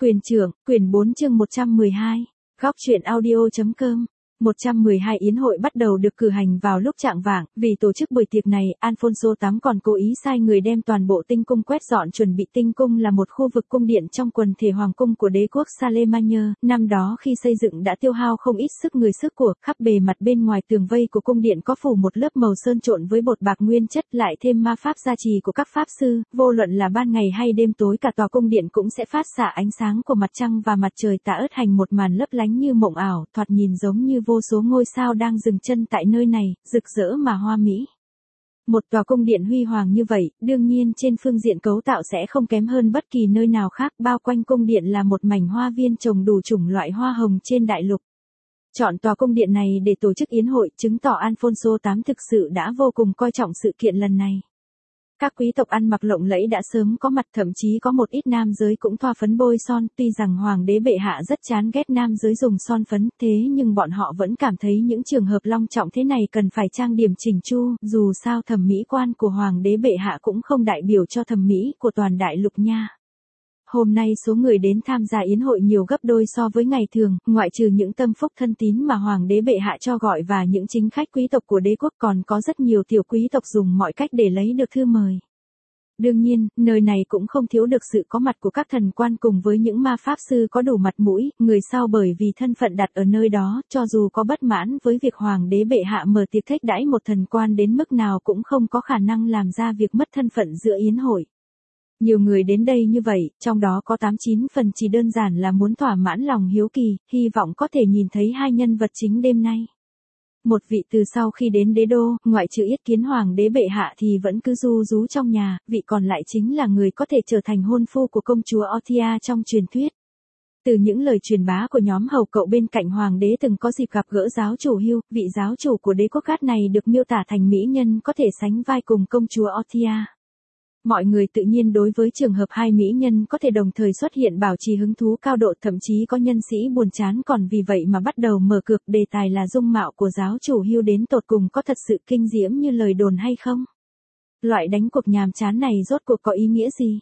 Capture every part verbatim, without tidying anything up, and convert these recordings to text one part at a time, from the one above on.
Quyền trưởng, quyển bốn chương một trăm mười hai, góc truyện audio.com. một trăm mười hai Yến hội bắt đầu được cử hành vào lúc chạng vạng, vì tổ chức buổi tiệc này, Alfonso tám còn cố ý sai người đem toàn bộ tinh cung quét dọn chuẩn bị. Tinh cung là một khu vực cung điện trong quần thể hoàng cung của đế quốc Charlemagne, năm đó khi xây dựng đã tiêu hao không ít sức người sức của, khắp bề mặt bên ngoài tường vây của cung điện có phủ một lớp màu sơn trộn với bột bạc nguyên chất, lại thêm ma pháp gia trì của các pháp sư, vô luận là ban ngày hay đêm tối cả tòa cung điện cũng sẽ phát xạ ánh sáng của mặt trăng và mặt trời tà ớt thành một màn lấp lánh như mộng ảo, thoạt nhìn giống như vô số ngôi sao đang dừng chân tại nơi này, rực rỡ mà hoa mỹ. Một tòa cung điện huy hoàng như vậy, đương nhiên trên phương diện cấu tạo sẽ không kém hơn bất kỳ nơi nào khác, bao quanh cung điện là một mảnh hoa viên trồng đủ chủng loại hoa hồng trên đại lục. Chọn tòa cung điện này để tổ chức yến hội, chứng tỏ Alfonso tám thực sự đã vô cùng coi trọng sự kiện lần này. Các quý tộc ăn mặc lộng lẫy đã sớm có mặt, thậm chí có một ít nam giới cũng thoa phấn bôi son, tuy rằng hoàng đế bệ hạ rất chán ghét nam giới dùng son phấn, thế nhưng bọn họ vẫn cảm thấy những trường hợp long trọng thế này cần phải trang điểm chỉnh chu, dù sao thẩm mỹ quan của hoàng đế bệ hạ cũng không đại biểu cho thẩm mỹ của toàn đại lục nha. Hôm nay số người đến tham gia yến hội nhiều gấp đôi so với ngày thường, ngoại trừ những tâm phúc thân tín mà hoàng đế bệ hạ cho gọi và những chính khách quý tộc của đế quốc, còn có rất nhiều tiểu quý tộc dùng mọi cách để lấy được thư mời. Đương nhiên, nơi này cũng không thiếu được sự có mặt của các thần quan cùng với những ma pháp sư có đủ mặt mũi, người sau bởi vì thân phận đặt ở nơi đó, cho dù có bất mãn với việc hoàng đế bệ hạ mở tiệc thết đãi một thần quan đến mức nào cũng không có khả năng làm ra việc mất thân phận giữa yến hội. Nhiều người đến đây như vậy, trong đó có tám chín phần chỉ đơn giản là muốn thỏa mãn lòng hiếu kỳ, hy vọng có thể nhìn thấy hai nhân vật chính đêm nay. Một vị từ sau khi đến đế đô, ngoại trừ yết kiến hoàng đế bệ hạ thì vẫn cứ ru rú trong nhà, vị còn lại chính là người có thể trở thành hôn phu của công chúa Orthia trong truyền thuyết. Từ những lời truyền bá của nhóm hầu cậu bên cạnh hoàng đế từng có dịp gặp gỡ giáo chủ Hugh, vị giáo chủ của đế quốc Gát này được miêu tả thành mỹ nhân có thể sánh vai cùng công chúa Orthia. Mọi người tự nhiên đối với trường hợp hai mỹ nhân có thể đồng thời xuất hiện bảo trì hứng thú cao độ, thậm chí có nhân sĩ buồn chán còn vì vậy mà bắt đầu mở cược. Đề tài là dung mạo của giáo chủ Hugh đến tột cùng có thật sự kinh diễm như lời đồn hay không? Loại đánh cuộc nhàm chán này rốt cuộc có ý nghĩa gì?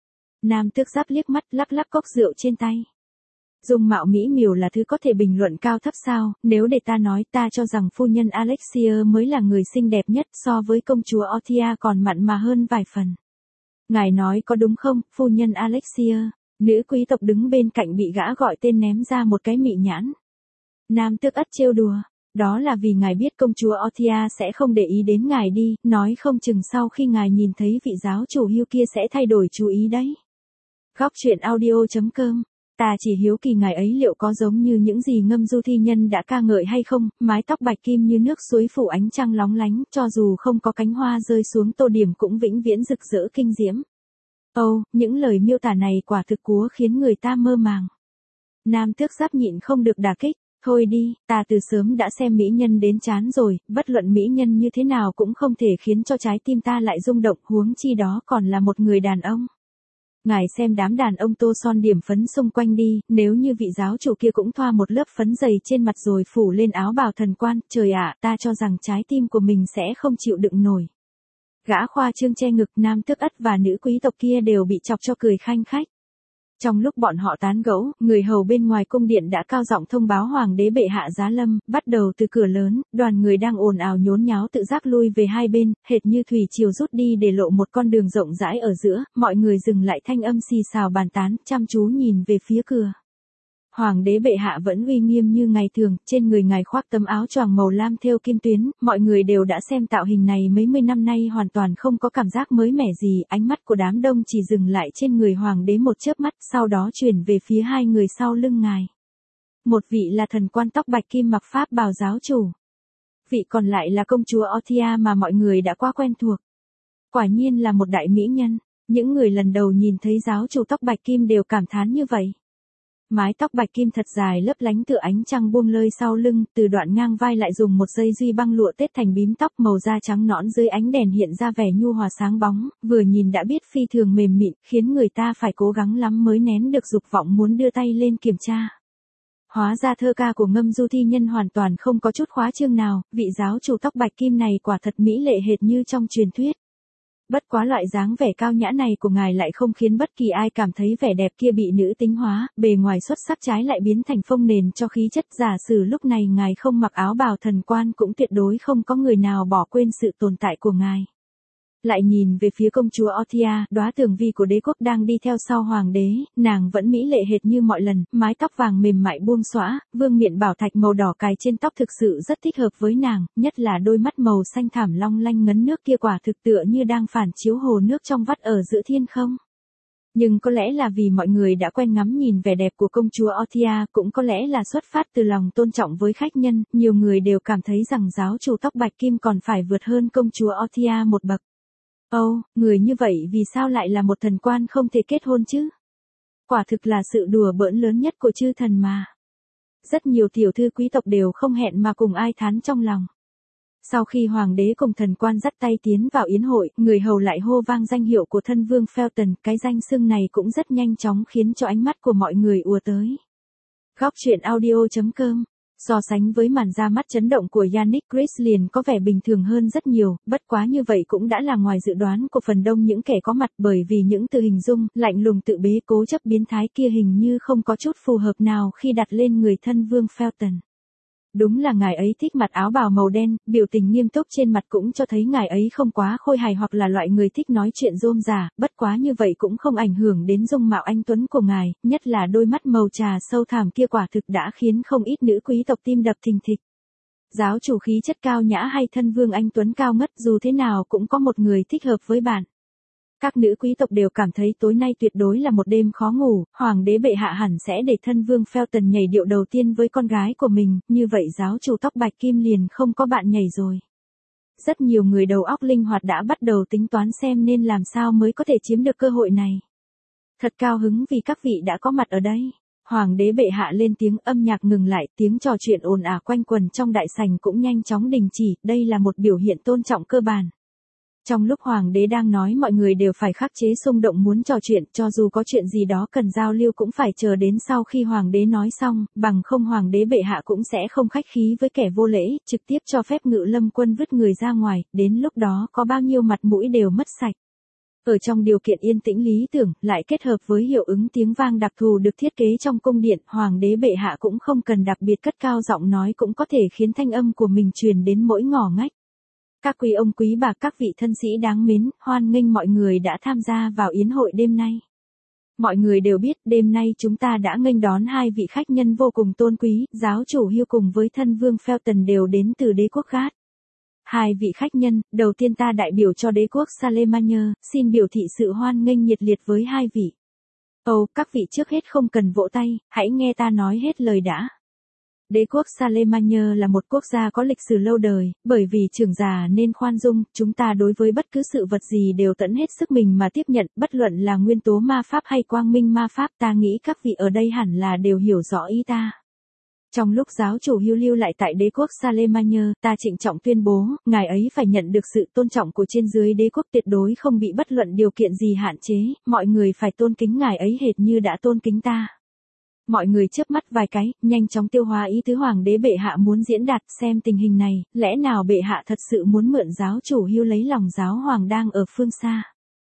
Nam tước giáp liếc mắt lắc lắc cốc rượu trên tay. Dung mạo mỹ miều là thứ có thể bình luận cao thấp sao? Nếu để ta nói, ta cho rằng phu nhân Alexia mới là người xinh đẹp nhất, so với công chúa Orthia còn mặn mà hơn vài phần. Ngài nói có đúng không, phu nhân Alexia? Nữ quý tộc đứng bên cạnh bị gã gọi tên ném ra một cái mị nhãn. Nam tước ất trêu đùa. Đó là vì ngài biết công chúa Orthia sẽ không để ý đến ngài đi, nói không chừng sau khi ngài nhìn thấy vị giáo chủ Hugh kia sẽ thay đổi chú ý đấy. Góc truyện audio.com. Ta chỉ hiếu kỳ ngài ấy liệu có giống như những gì ngâm du thi nhân đã ca ngợi hay không, mái tóc bạch kim như nước suối phủ ánh trăng lóng lánh, cho dù không có cánh hoa rơi xuống tô điểm cũng vĩnh viễn rực rỡ kinh diễm. Âu, oh, những lời miêu tả này quả thực cúa khiến người ta mơ màng. Nam tước giáp nhịn không được đả kích, thôi đi, ta từ sớm đã xem mỹ nhân đến chán rồi, bất luận mỹ nhân như thế nào cũng không thể khiến cho trái tim ta lại rung động, huống chi đó còn là một người đàn ông. Ngài xem đám đàn ông tô son điểm phấn xung quanh đi, nếu như vị giáo chủ kia cũng thoa một lớp phấn dày trên mặt rồi phủ lên áo bào thần quan, trời ạ, ta cho rằng trái tim của mình sẽ không chịu đựng nổi. Gã khoa trương che ngực, nam tước ất và nữ quý tộc kia đều bị chọc cho cười khanh khách. Trong lúc bọn họ tán gẫu, người hầu bên ngoài cung điện đã cao giọng thông báo hoàng đế bệ hạ giá lâm, bắt đầu từ cửa lớn, đoàn người đang ồn ào nhốn nháo tự giác lui về hai bên, hệt như thủy triều rút đi để lộ một con đường rộng rãi ở giữa, mọi người dừng lại thanh âm xì xào bàn tán, chăm chú nhìn về phía cửa. Hoàng đế bệ hạ vẫn uy nghiêm như ngày thường, trên người ngài khoác tấm áo choàng màu lam thêu kim tuyến, mọi người đều đã xem tạo hình này mấy mươi năm nay hoàn toàn không có cảm giác mới mẻ gì, ánh mắt của đám đông chỉ dừng lại trên người hoàng đế một chớp mắt, sau đó chuyển về phía hai người sau lưng ngài. Một vị là thần quan tóc bạch kim mặc pháp bào giáo chủ. Vị còn lại là công chúa Orthia mà mọi người đã quá quen thuộc. Quả nhiên là một đại mỹ nhân, những người lần đầu nhìn thấy giáo chủ tóc bạch kim đều cảm thán như vậy. Mái tóc bạch kim thật dài lấp lánh tựa ánh trăng buông lơi sau lưng, từ đoạn ngang vai lại dùng một dây duy băng lụa tết thành bím tóc, màu da trắng nõn dưới ánh đèn hiện ra vẻ nhu hòa sáng bóng, vừa nhìn đã biết phi thường mềm mịn, khiến người ta phải cố gắng lắm mới nén được dục vọng muốn đưa tay lên kiểm tra. Hóa ra thơ ca của ngâm du thi nhân hoàn toàn không có chút khóa chương nào, vị giáo chủ tóc bạch kim này quả thật mỹ lệ hệt như trong truyền thuyết. Bất quá loại dáng vẻ cao nhã này của ngài lại không khiến bất kỳ ai cảm thấy vẻ đẹp kia bị nữ tính hóa, bề ngoài xuất sắc trái lại biến thành phông nền cho khí chất. Giả sử lúc này ngài không mặc áo bào thần quan cũng tuyệt đối không có người nào bỏ quên sự tồn tại của ngài. Lại nhìn về phía công chúa Othia, đóa tường vi của đế quốc đang đi theo sau hoàng đế, nàng vẫn mỹ lệ hệt như mọi lần, mái tóc vàng mềm mại buông xõa, vương miện bảo thạch màu đỏ cài trên tóc thực sự rất thích hợp với nàng, nhất là đôi mắt màu xanh thẳm long lanh ngấn nước kia quả thực tựa như đang phản chiếu hồ nước trong vắt ở giữa thiên không. Nhưng có lẽ là vì mọi người đã quen ngắm nhìn vẻ đẹp của công chúa Othia, cũng có lẽ là xuất phát từ lòng tôn trọng với khách nhân, nhiều người đều cảm thấy rằng giáo chủ tóc bạch kim còn phải vượt hơn công chúa Othia một bậc. Ồ, oh, người như vậy vì sao lại là một thần quan không thể kết hôn chứ? Quả thực là sự đùa bỡn lớn nhất của chư thần mà. Rất nhiều tiểu thư quý tộc đều không hẹn mà cùng ai thán trong lòng. Sau khi hoàng đế cùng thần quan dắt tay tiến vào yến hội, người hầu lại hô vang danh hiệu của thân vương Felton, cái danh xưng này cũng rất nhanh chóng khiến cho ánh mắt của mọi người ùa tới. Góc truyện audio chấm com. So sánh với màn ra mắt chấn động của Yannick Chris liền có vẻ bình thường hơn rất nhiều, bất quá như vậy cũng đã là ngoài dự đoán của phần đông những kẻ có mặt, bởi vì những từ hình dung, lạnh lùng tự bế cố chấp biến thái kia hình như không có chút phù hợp nào khi đặt lên người thân vương Felton. Đúng là ngài ấy thích mặc áo bào màu đen, biểu tình nghiêm túc trên mặt cũng cho thấy ngài ấy không quá khôi hài hoặc là loại người thích nói chuyện rôm rả, bất quá như vậy cũng không ảnh hưởng đến dung mạo anh tuấn của ngài, nhất là đôi mắt màu trà sâu thẳm kia quả thực đã khiến không ít nữ quý tộc tim đập thình thịch. Giáo chủ khí chất cao nhã hay thân vương anh tuấn cao ngất, dù thế nào cũng có một người thích hợp với bạn. Các nữ quý tộc đều cảm thấy tối nay tuyệt đối là một đêm khó ngủ, hoàng đế bệ hạ hẳn sẽ để thân vương Felton nhảy điệu đầu tiên với con gái của mình, như vậy giáo chủ tóc bạch kim liền không có bạn nhảy rồi. Rất nhiều người đầu óc linh hoạt đã bắt đầu tính toán xem nên làm sao mới có thể chiếm được cơ hội này. Thật cao hứng vì các vị đã có mặt ở đây. Hoàng đế bệ hạ lên tiếng, âm nhạc ngừng lại, tiếng trò chuyện ồn ào quanh quần trong đại sảnh cũng nhanh chóng đình chỉ, đây là một biểu hiện tôn trọng cơ bản. Trong lúc hoàng đế đang nói mọi người đều phải khắc chế xung động muốn trò chuyện, cho dù có chuyện gì đó cần giao lưu cũng phải chờ đến sau khi hoàng đế nói xong, bằng không hoàng đế bệ hạ cũng sẽ không khách khí với kẻ vô lễ, trực tiếp cho phép Ngự Lâm quân vứt người ra ngoài, đến lúc đó có bao nhiêu mặt mũi đều mất sạch. Ở trong điều kiện yên tĩnh lý tưởng, lại kết hợp với hiệu ứng tiếng vang đặc thù được thiết kế trong cung điện, hoàng đế bệ hạ cũng không cần đặc biệt cất cao giọng nói cũng có thể khiến thanh âm của mình truyền đến mỗi ngõ ngách. Các quý ông quý bà, các vị thân sĩ đáng mến, hoan nghênh mọi người đã tham gia vào yến hội đêm nay. Mọi người đều biết đêm nay chúng ta đã nghênh đón hai vị khách nhân vô cùng tôn quý, giáo chủ Hugh cùng với thân vương Felton đều đến từ đế quốc Gát. Hai vị khách nhân, đầu tiên ta đại biểu cho đế quốc Charlemagne, xin biểu thị sự hoan nghênh nhiệt liệt với hai vị. Ồ, oh, các vị trước hết không cần vỗ tay, hãy nghe ta nói hết lời đã. Đế quốc Charlemagne là một quốc gia có lịch sử lâu đời, bởi vì trưởng già nên khoan dung, chúng ta đối với bất cứ sự vật gì đều tận hết sức mình mà tiếp nhận, bất luận là nguyên tố ma pháp hay quang minh ma pháp, ta nghĩ các vị ở đây hẳn là đều hiểu rõ ý ta. Trong lúc giáo chủ Hugh lưu lại tại đế quốc Charlemagne, ta trịnh trọng tuyên bố, ngài ấy phải nhận được sự tôn trọng của trên dưới đế quốc, tuyệt đối không bị bất luận điều kiện gì hạn chế, mọi người phải tôn kính ngài ấy hệt như đã tôn kính ta. Mọi người chớp mắt vài cái, nhanh chóng tiêu hóa ý tứ hoàng đế bệ hạ muốn diễn đạt, xem tình hình này, lẽ nào bệ hạ thật sự muốn mượn giáo chủ Hugh lấy lòng giáo hoàng đang ở phương xa.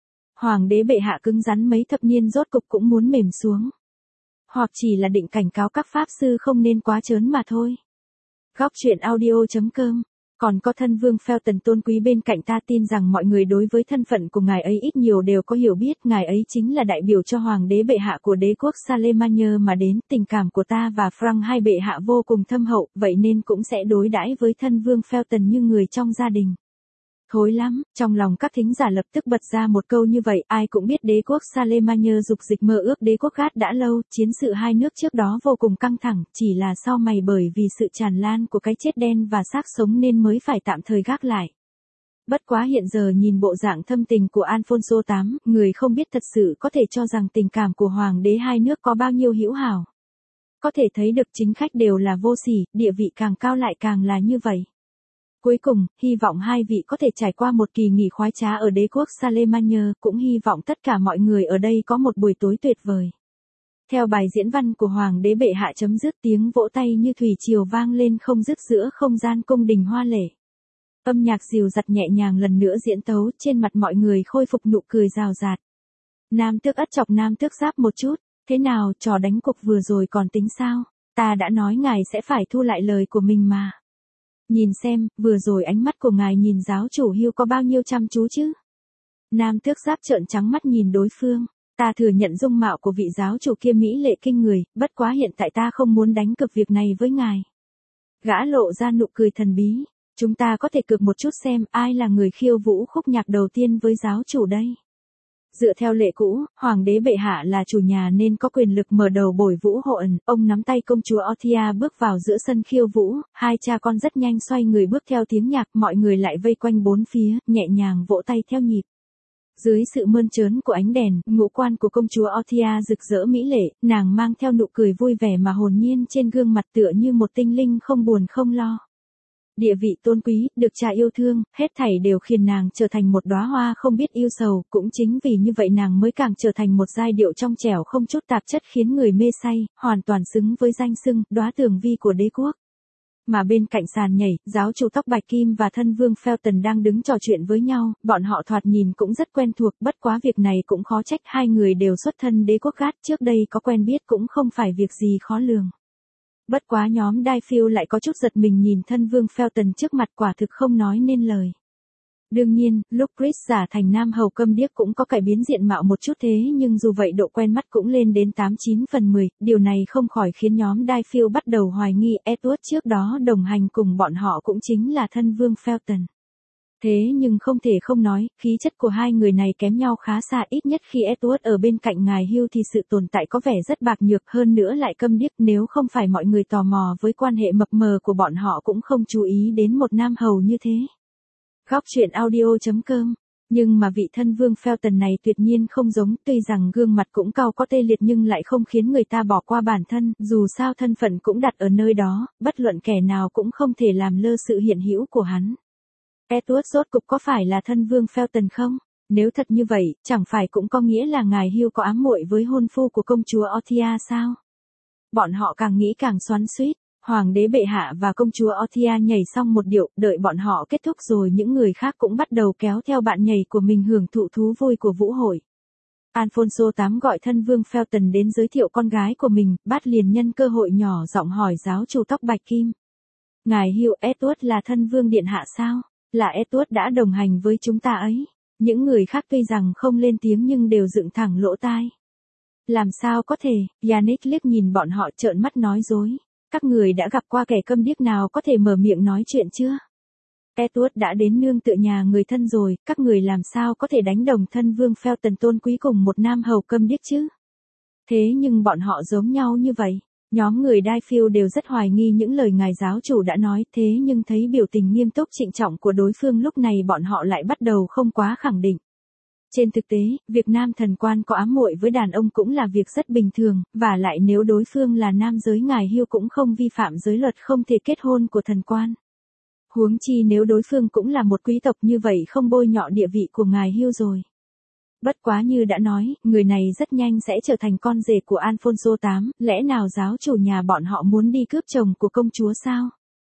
Hoàng đế bệ hạ cứng rắn mấy thập niên rốt cục cũng muốn mềm xuống. Hoặc chỉ là định cảnh cáo các pháp sư không nên quá trớn mà thôi. Góc truyện audio chấm com. Còn có thân vương Felton tôn quý bên cạnh, ta tin rằng mọi người đối với thân phận của ngài ấy ít nhiều đều có hiểu biết, ngài ấy chính là đại biểu cho hoàng đế bệ hạ của đế quốc Charlemagne mà đến, tình cảm của ta và Frank hai bệ hạ vô cùng thâm hậu, vậy nên cũng sẽ đối đãi với thân vương Felton như người trong gia đình. Thối lắm, trong lòng các thính giả lập tức bật ra một câu như vậy, ai cũng biết đế quốc Charlemagne dục dịch mơ ước đế quốc Gát đã lâu, chiến sự hai nước trước đó vô cùng căng thẳng, chỉ là sau mày bởi vì sự tràn lan của cái chết đen và xác sống nên mới phải tạm thời gác lại. Bất quá hiện giờ nhìn bộ dạng thâm tình của Alfonso tám, người không biết thật sự có thể cho rằng tình cảm của hoàng đế hai nước có bao nhiêu hữu hảo. Có thể thấy được chính khách đều là vô sỉ, địa vị càng cao lại càng là như vậy. Cuối cùng, hy vọng hai vị có thể trải qua một kỳ nghỉ khoái trá ở đế quốc Charlemagne, cũng hy vọng tất cả mọi người ở đây có một buổi tối tuyệt vời. Theo bài diễn văn của hoàng đế bệ hạ chấm dứt, tiếng vỗ tay như thủy triều vang lên không dứt giữa không gian cung đình hoa lệ. Âm nhạc dìu dặt nhẹ nhàng lần nữa diễn tấu, trên mặt mọi người khôi phục nụ cười rào rạt. Nam Tước Ất chọc Nam Tước Giáp một chút, thế nào, trò đánh cục vừa rồi còn tính sao? Ta đã nói ngài sẽ phải thu lại lời của mình mà. Nhìn xem, vừa rồi ánh mắt của ngài nhìn giáo chủ Hugh có bao nhiêu chăm chú chứ? Nam Tước Giáp trợn trắng mắt nhìn đối phương. Ta thừa nhận dung mạo của vị giáo chủ kia mỹ lệ kinh người, bất quá hiện tại ta không muốn đánh cược việc này với ngài. Gã lộ ra nụ cười thần bí. Chúng ta có thể cược một chút xem ai là người khiêu vũ khúc nhạc đầu tiên với giáo chủ đây. Dựa theo lệ cũ, hoàng đế bệ hạ là chủ nhà nên có quyền lực mở đầu buổi vũ hộ ẩn, ông nắm tay công chúa Othia bước vào giữa sân khiêu vũ, hai cha con rất nhanh xoay người bước theo tiếng nhạc, mọi người lại vây quanh bốn phía, nhẹ nhàng vỗ tay theo nhịp. Dưới sự mơn trớn của ánh đèn, ngũ quan của công chúa Othia rực rỡ mỹ lệ, nàng mang theo nụ cười vui vẻ mà hồn nhiên trên gương mặt tựa như một tinh linh không buồn không lo. Địa vị tôn quý, được cha yêu thương, hết thảy đều khiến nàng trở thành một đóa hoa không biết yêu sầu, cũng chính vì như vậy nàng mới càng trở thành một giai điệu trong trẻo không chút tạp chất khiến người mê say, hoàn toàn xứng với danh xưng đóa tường vi của đế quốc. Mà bên cạnh sàn nhảy, giáo chủ tóc bạch kim và thân vương Felton đang đứng trò chuyện với nhau, bọn họ thoạt nhìn cũng rất quen thuộc, bất quá việc này cũng khó trách, hai người đều xuất thân đế quốc Gát, trước đây có quen biết cũng không phải việc gì khó lường. Bất quá nhóm Daifield lại có chút giật mình nhìn thân vương Felton trước mặt, quả thực không nói nên lời. Đương nhiên, lúc Chris giả thành nam hầu câm điếc cũng có cải biến diện mạo một chút, thế nhưng dù vậy độ quen mắt cũng lên đến tám chín phần mười, điều này không khỏi khiến nhóm Daifield bắt đầu hoài nghi Edward trước đó đồng hành cùng bọn họ cũng chính là thân vương Felton. Thế nhưng không thể không nói, khí chất của hai người này kém nhau khá xa, ít nhất khi Edward ở bên cạnh ngài Hugh thì sự tồn tại có vẻ rất bạc nhược, hơn nữa lại câm điếc, nếu không phải mọi người tò mò với quan hệ mập mờ của bọn họ cũng không chú ý đến một nam hầu như thế. Góc truyện audio chấm com. Nhưng mà vị thân vương Felton này tuyệt nhiên không giống, tuy rằng gương mặt cũng cao có tê liệt nhưng lại không khiến người ta bỏ qua bản thân, dù sao thân phận cũng đặt ở nơi đó, bất luận kẻ nào cũng không thể làm lơ sự hiện hữu của hắn. Edward rốt cục có phải là thân vương Felton không? Nếu thật như vậy, chẳng phải cũng có nghĩa là ngài Hugh có ám muội với hôn phu của công chúa Othia sao? Bọn họ càng nghĩ càng xoắn xuýt. Hoàng đế bệ hạ và công chúa Othia nhảy xong một điệu, đợi bọn họ kết thúc rồi những người khác cũng bắt đầu kéo theo bạn nhảy của mình hưởng thụ thú vui của vũ hội. Alfonso tám gọi thân vương Felton đến giới thiệu con gái của mình, Bát liền nhân cơ hội nhỏ giọng hỏi giáo chủ tóc bạch kim. Ngài Hugh, Edward là thân vương điện hạ sao? Là Edward đã đồng hành với chúng ta ấy. Những người khác tuy rằng không lên tiếng nhưng đều dựng thẳng lỗ tai. Làm sao có thể? Yannick liếc nhìn bọn họ trợn mắt nói dối. Các người đã gặp qua kẻ câm điếc nào có thể mở miệng nói chuyện chưa? Edward đã đến nương tựa nhà người thân rồi, các người làm sao có thể đánh đồng thân vương Felton tôn quý cùng một nam hầu câm điếc chứ? Thế nhưng bọn họ giống nhau như vậy. Nhóm người Daifield đều rất hoài nghi những lời ngài giáo chủ đã nói, thế nhưng thấy biểu tình nghiêm túc trịnh trọng của đối phương lúc này bọn họ lại bắt đầu không quá khẳng định. Trên thực tế, việc nam thần quan có ám muội với đàn ông cũng là việc rất bình thường, và lại nếu đối phương là nam giới ngài Hugh cũng không vi phạm giới luật không thể kết hôn của thần quan. Huống chi nếu đối phương cũng là một quý tộc như vậy không bôi nhọ địa vị của ngài Hugh rồi. Bất quá như đã nói, người này rất nhanh sẽ trở thành con rể của Alfonso tám, lẽ nào giáo chủ nhà bọn họ muốn đi cướp chồng của công chúa sao?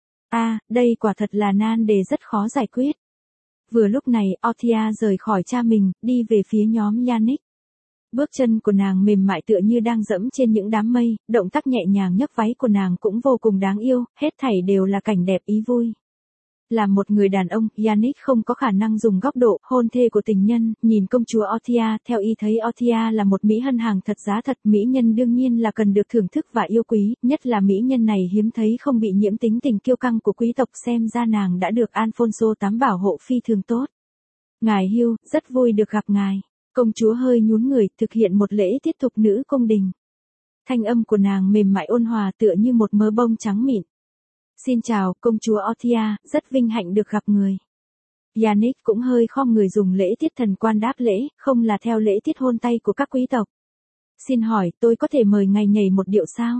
À, đây quả thật là nan đề rất khó giải quyết. Vừa lúc này, Othia rời khỏi cha mình, đi về phía nhóm Yannick. Bước chân của nàng mềm mại tựa như đang dẫm trên những đám mây, động tác nhẹ nhàng nhấc váy của nàng cũng vô cùng đáng yêu, hết thảy đều là cảnh đẹp ý vui. Là một người đàn ông, Yannick không có khả năng dùng góc độ hôn thê của tình nhân, nhìn công chúa Othia, theo y thấy Othia là một mỹ hân hàng thật giá thật, mỹ nhân đương nhiên là cần được thưởng thức và yêu quý, nhất là mỹ nhân này hiếm thấy không bị nhiễm tính tình kiêu căng của quý tộc, xem ra nàng đã được Alfonso tám bảo hộ phi thường tốt. Ngài Hugh, rất vui được gặp ngài. Công chúa hơi nhún người, thực hiện một lễ tiết thục nữ cung đình. Thanh âm của nàng mềm mại ôn hòa tựa như một mớ bông trắng mịn. Xin chào, công chúa Othia, rất vinh hạnh được gặp người. Yannick cũng hơi khom người dùng lễ tiết thần quan đáp lễ, không là theo lễ tiết hôn tay của các quý tộc. Xin hỏi, tôi có thể mời ngài nhảy một điệu sao?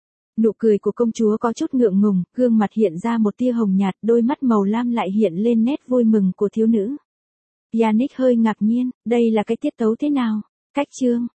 Nụ cười của công chúa có chút ngượng ngùng, gương mặt hiện ra một tia hồng nhạt, đôi mắt màu lam lại hiện lên nét vui mừng của thiếu nữ. Yannick hơi ngạc nhiên, đây là cái tiết tấu thế nào? Cách chương,